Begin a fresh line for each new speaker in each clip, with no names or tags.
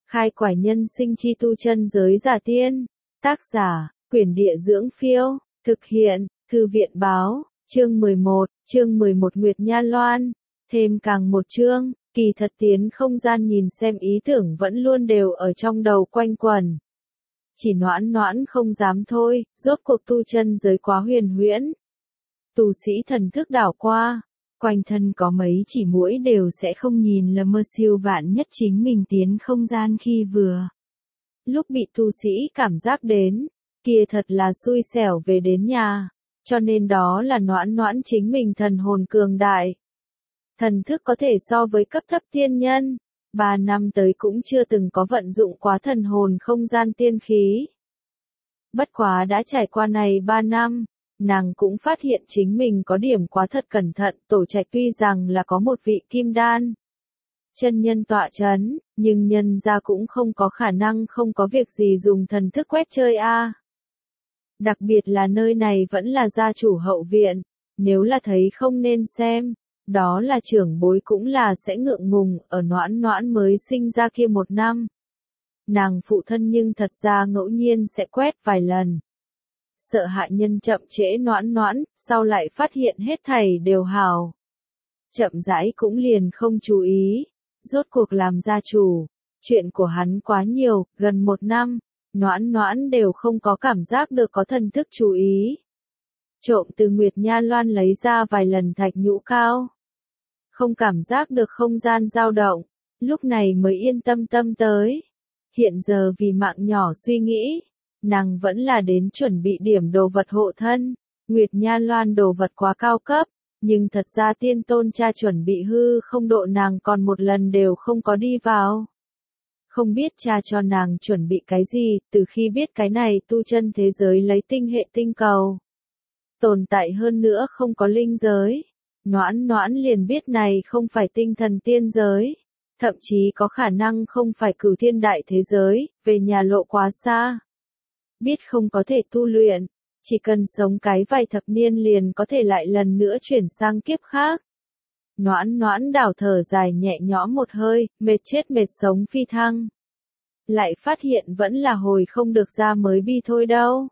Khai quải nhân sinh chi tu chân giới giả tiên. Tác giả, Quyển Địa Dưỡng Phiêu. Thực hiện, Thư viện Báo. Chương 11 Nguyệt Nha Loan. Thêm càng một chương, kỳ thật tiến không gian nhìn xem ý tưởng vẫn luôn đều ở trong đầu quanh quẩn. Chỉ noãn không dám thôi, rốt cuộc tu chân giới quá huyền huyễn. Tu sĩ thần thức đảo qua, quanh thân có mấy chỉ muỗi đều sẽ không nhìn lờ mơ siêu vạn nhất chính mình tiến không gian khi vừa. Lúc bị tu sĩ cảm giác đến, kia thật là xui xẻo về đến nhà, cho nên đó là noãn chính mình thần hồn cường đại. Thần thức có thể so với cấp thấp tiên nhân, 3 năm tới cũng chưa từng có vận dụng quá thần hồn không gian tiên khí. Bất quá đã trải qua này 3 năm, nàng cũng phát hiện chính mình có điểm quá thật cẩn thận. Tổ trạch tuy rằng là có một vị kim đan chân nhân tọa chấn, nhưng nhân gia cũng không có khả năng không có việc gì dùng thần thức quét chơi a. Đặc biệt là nơi này vẫn là gia chủ hậu viện, nếu là thấy không nên xem, đó là trưởng bối cũng là sẽ ngượng ngùng. Ở noãn mới sinh ra kia 1 năm, nàng phụ thân nhưng thật ra ngẫu nhiên sẽ quét vài lần. Sợ hại nhân chậm trễ noãn, sau lại phát hiện hết thảy đều hảo. Chậm rãi cũng liền không chú ý, rốt cuộc làm gia chủ, chuyện của hắn quá nhiều, gần 1 năm, noãn đều không có cảm giác được có thần thức chú ý. Trộm từ Nguyệt Nha Loan lấy ra vài lần thạch nhũ cao, không cảm giác được không gian dao động, lúc này mới yên tâm tới. Hiện giờ vì mạng nhỏ suy nghĩ, nàng vẫn là đến chuẩn bị điểm đồ vật hộ thân. Nguyệt Nha Loan đồ vật quá cao cấp, nhưng thật ra tiên tôn cha chuẩn bị hư không độ nàng còn một lần đều không có đi vào. Không biết cha cho nàng chuẩn bị cái gì, từ khi biết cái này tu chân thế giới lấy tinh hệ tinh cầu tồn tại hơn nữa không có linh giới. Noãn liền biết này không phải tinh thần tiên giới, thậm chí có khả năng không phải cửu thiên đại thế giới, về nhà lộ quá xa. Biết không có thể tu luyện, chỉ cần sống cái vài thập niên liền có thể lại lần nữa chuyển sang kiếp khác. Noãn đảo thở dài nhẹ nhõm một hơi, mệt chết mệt sống phi thăng. Lại phát hiện vẫn là hồi không được ra mới bi thôi đâu.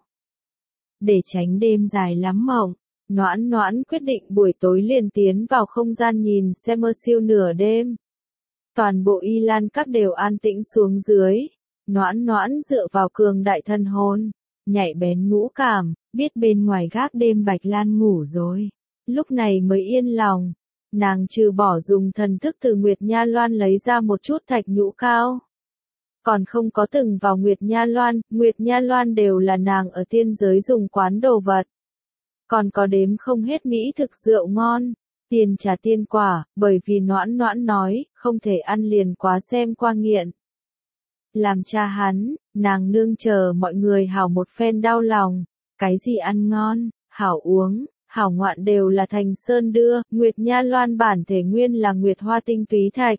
Để tránh đêm dài lắm mộng, noãn quyết định buổi tối liền tiến vào không gian nhìn xem mơ siêu nửa đêm. Toàn bộ Y Lan các đều an tĩnh xuống dưới. Noãn dựa vào cường đại thân hồn, nhạy bén ngũ cảm, biết bên ngoài gác đêm Bạch Lan ngủ rồi. Lúc này mới yên lòng, nàng trừ bỏ dùng thần thức từ Nguyệt Nha Loan lấy ra một chút thạch nhũ cao. Còn không có từng vào Nguyệt Nha Loan đều là nàng ở tiên giới dùng quán đồ vật. Còn có đếm không hết mỹ thực rượu ngon, tiền trà tiên quả, bởi vì noãn nói, không thể ăn liền quá xem qua nghiện. Làm cha hắn, nàng nương chờ mọi người hảo một phen đau lòng, cái gì ăn ngon, hảo uống, hảo ngoạn đều là Thành Sơn đưa. Nguyệt Nha Loan bản thể nguyên là Nguyệt Hoa tinh túy thạch.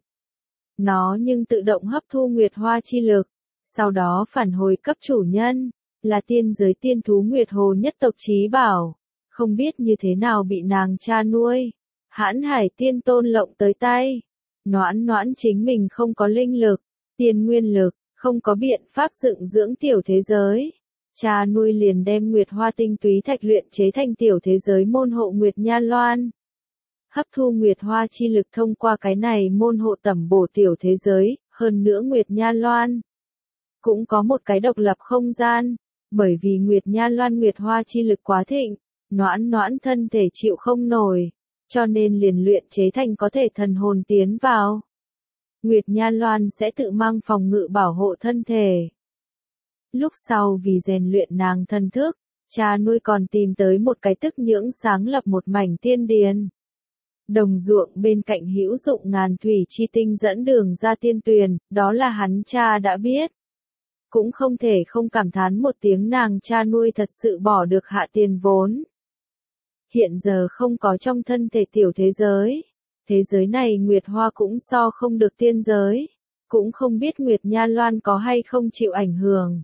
Nó nhưng tự động hấp thu Nguyệt Hoa chi lực, sau đó phản hồi cấp chủ nhân, là tiên giới tiên thú Nguyệt Hồ nhất tộc chí bảo, không biết như thế nào bị nàng cha nuôi. Hãn Hải tiên tôn lộng tới tay. Noãn chính mình không có linh lực, tiên nguyên lực, không có biện pháp dựng dưỡng tiểu thế giới. Cha nuôi liền đem Nguyệt Hoa tinh túy thạch luyện chế thành tiểu thế giới môn hộ Nguyệt Nha Loan. Hấp thu Nguyệt Hoa chi lực thông qua cái này môn hộ tẩm bổ tiểu thế giới, hơn nữa Nguyệt Nha Loan cũng có một cái độc lập không gian, bởi vì Nguyệt Nha Loan Nguyệt Hoa chi lực quá thịnh, noãn thân thể chịu không nổi, cho nên liền luyện chế thành có thể thần hồn tiến vào. Nguyệt Nha Loan sẽ tự mang phòng ngự bảo hộ thân thể. Lúc sau vì rèn luyện nàng thân thức, cha nuôi còn tìm tới một cái tức nhưỡng sáng lập một mảnh tiên điền. Đồng ruộng bên cạnh hữu dụng ngàn thủy chi tinh dẫn đường ra tiên tuyền, đó là hắn cha đã biết. Cũng không thể không cảm thán một tiếng nàng cha nuôi thật sự bỏ được hạ tiền vốn. Hiện giờ không có trong thân thể tiểu thế giới. Thế giới này Nguyệt Hoa cũng so không được tiên giới. Cũng không biết Nguyệt Nha Loan có hay không chịu ảnh hưởng.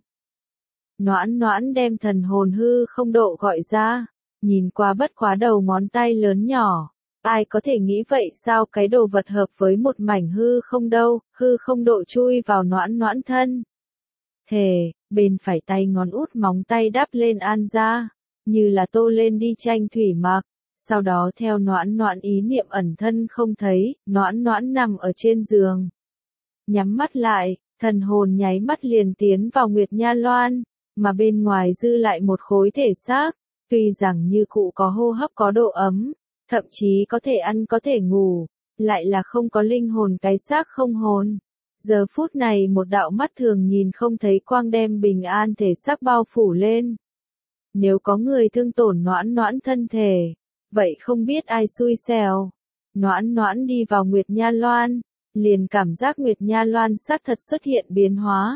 Noãn đem thần hồn hư không độ gọi ra. Nhìn qua bất quá đầu ngón tay lớn nhỏ. Ai có thể nghĩ vậy sao cái đồ vật hợp với một mảnh hư không đâu, hư không độ chui vào noãn noãn thân. Thề, bên phải tay ngón út móng tay đắp lên An ra, như là tô lên đi tranh thủy mặc. Sau đó theo noãn noãn ý niệm ẩn thân không thấy, noãn noãn nằm ở trên giường. Nhắm mắt lại, thần hồn nháy mắt liền tiến vào Nguyệt Nha Loan, mà bên ngoài dư lại một khối thể xác, tuy rằng như cụ có hô hấp có độ ấm, thậm chí có thể ăn có thể ngủ, lại là không có linh hồn cái xác không hồn. Giờ phút này một đạo mắt thường nhìn không thấy quang đem bình an thể xác bao phủ lên. Nếu có người thương tổn noãn noãn thân thể, vậy không biết ai xui xẻo. Noãn noãn đi vào Nguyệt Nha Loan, liền cảm giác Nguyệt Nha Loan xác thật xuất hiện biến hóa.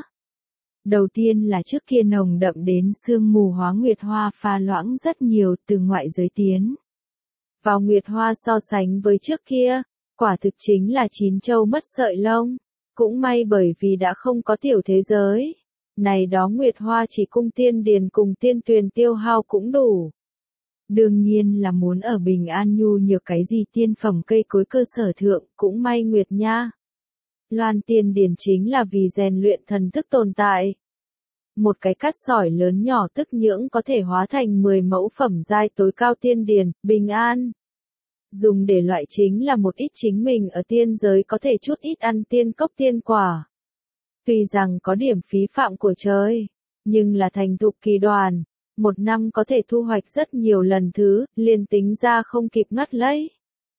Đầu tiên là trước kia nồng đậm đến sương mù hóa Nguyệt Hoa pha loãng rất nhiều từ ngoại giới tiến vào Nguyệt Hoa so sánh với trước kia, quả thực chính là chín châu mất sợi lông. Cũng may bởi vì đã không có tiểu thế giới. Này đó Nguyệt Hoa chỉ cung tiên điền cùng tiên tuyền tiêu hao cũng đủ. Đương nhiên là muốn ở bình an nhu nhược cái gì tiên phẩm cây cối cơ sở thượng, cũng may Nguyệt Nha Loan tiên điền chính là vì rèn luyện thần thức tồn tại. Một cái cát sỏi lớn nhỏ tức nhưỡng có thể hóa thành 10 mẫu phẩm giai tối cao tiên điền, bình an. Dùng để loại chính là một ít chính mình ở tiên giới có thể chút ít ăn tiên cốc tiên quả. Tuy rằng có điểm phí phạm của trời, nhưng là thành thục kỳ đoàn, một năm có thể thu hoạch rất nhiều lần thứ, liền tính ra không kịp ngắt lấy.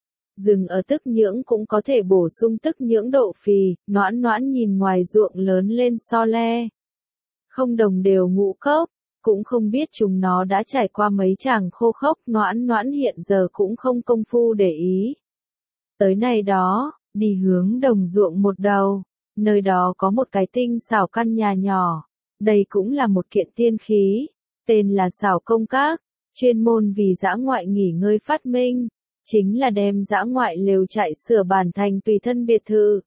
Dừng ở tức nhưỡng cũng có thể bổ sung tức nhưỡng độ phì, noãn noãn nhìn ngoài ruộng lớn lên so le. Không đồng đều ngũ cốc, cũng không biết chúng nó đã trải qua mấy chàng khô khốc, noãn noãn hiện giờ cũng không công phu để ý. Tới này đó, đi hướng đồng ruộng một đầu, nơi đó có một cái tinh xảo căn nhà nhỏ, đây cũng là một kiện tiên khí, tên là xảo công các, chuyên môn vì dã ngoại nghỉ ngơi phát minh, chính là đem dã ngoại lều trại sửa bản thành tùy thân biệt thự.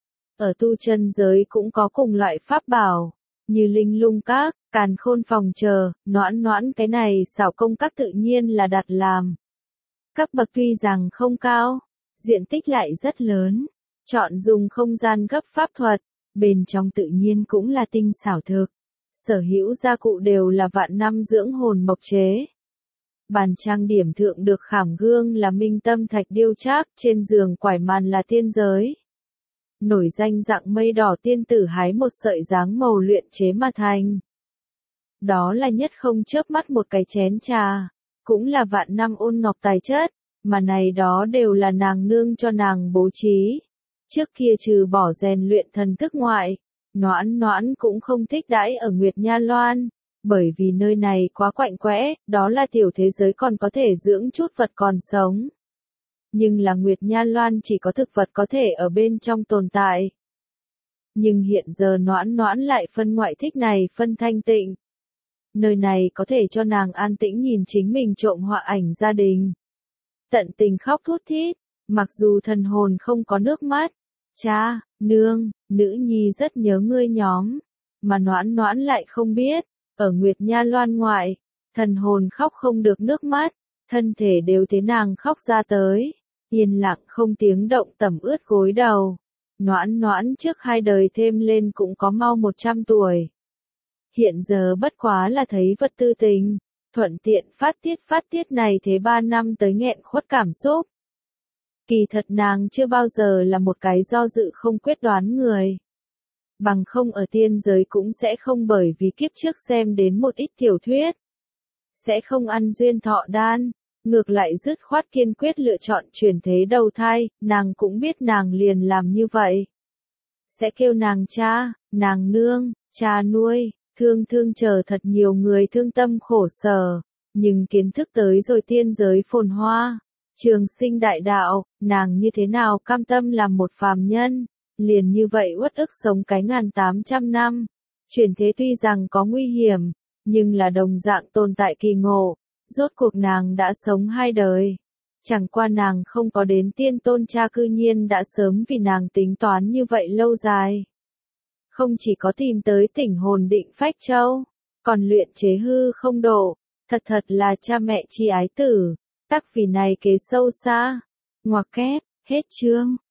Ở tu chân giới cũng có cùng loại pháp bảo, như linh lung các, càn khôn phòng chờ, noãn noãn cái này xảo công các tự nhiên là đặt làm. Cấp bậc tuy rằng không cao, diện tích lại rất lớn, chọn dùng không gian gấp pháp thuật, bên trong tự nhiên cũng là tinh xảo thực. Sở hữu gia cụ đều là vạn năm dưỡng hồn mộc chế. Bàn trang điểm thượng được khảm gương là minh tâm thạch điêu trác, trên giường quải màn là tiên giới. Nổi danh dạng mây đỏ tiên tử hái một sợi dáng màu luyện chế mà thành. Đó là nhất không chớp mắt một cái chén trà, cũng là vạn năm ôn ngọc tài chất, mà này đó đều là nàng nương cho nàng bố trí. Trước kia trừ bỏ rèn luyện thần thức ngoại, noãn noãn cũng không thích đãi ở Nguyệt Nha Loan, bởi vì nơi này quá quạnh quẽ, đó là tiểu thế giới còn có thể dưỡng chút vật còn sống. Nhưng là Nguyệt Nha Loan chỉ có thực vật có thể ở bên trong tồn tại. Nhưng hiện giờ noãn noãn lại phân ngoại thích này phân thanh tịnh. Nơi này có thể cho nàng an tĩnh nhìn chính mình trộm họa ảnh gia đình. Tận tình khóc thút thít, mặc dù thần hồn không có nước mắt. Cha, nương, nữ nhi rất nhớ ngươi nhóm. Mà noãn noãn lại không biết, ở Nguyệt Nha Loan ngoại, thần hồn khóc không được nước mắt, thân thể đều thế nàng khóc ra tới. Yên lặng không tiếng động tẩm ướt gối đầu. Noãn noãn trước 2 đời thêm lên cũng có mau 100 tuổi. Hiện giờ bất quá là thấy vật tư tình, thuận tiện phát tiết này thế 3 năm tới nghẹn khuất cảm xúc. Kỳ thật nàng chưa bao giờ là một cái do dự không quyết đoán người. Bằng không ở tiên giới cũng sẽ không bởi vì kiếp trước xem đến một ít tiểu thuyết. Sẽ không ăn duyên thọ đan, ngược lại dứt khoát kiên quyết lựa chọn chuyển thế đầu thai, nàng cũng biết nàng liền làm như vậy. Sẽ kêu nàng cha, nàng nương, cha nuôi. Thương thương chờ thật nhiều người thương tâm khổ sở, nhưng kiến thức tới rồi tiên giới phồn hoa, trường sinh đại đạo, nàng như thế nào cam tâm làm một phàm nhân, liền như vậy uất ức sống cái 1800 năm. Chuyển thế tuy rằng có nguy hiểm, nhưng là đồng dạng tồn tại kỳ ngộ, rốt cuộc nàng đã sống 2 đời. Chẳng qua nàng không có đến tiên tôn cha cư nhiên đã sớm vì nàng tính toán như vậy lâu dài. Không chỉ có tìm tới tỉnh hồn định phách châu, còn luyện chế hư không độ, thật là cha mẹ chi ái tử, tắc vì này kế sâu xa. Ngoặc kép, hết chương.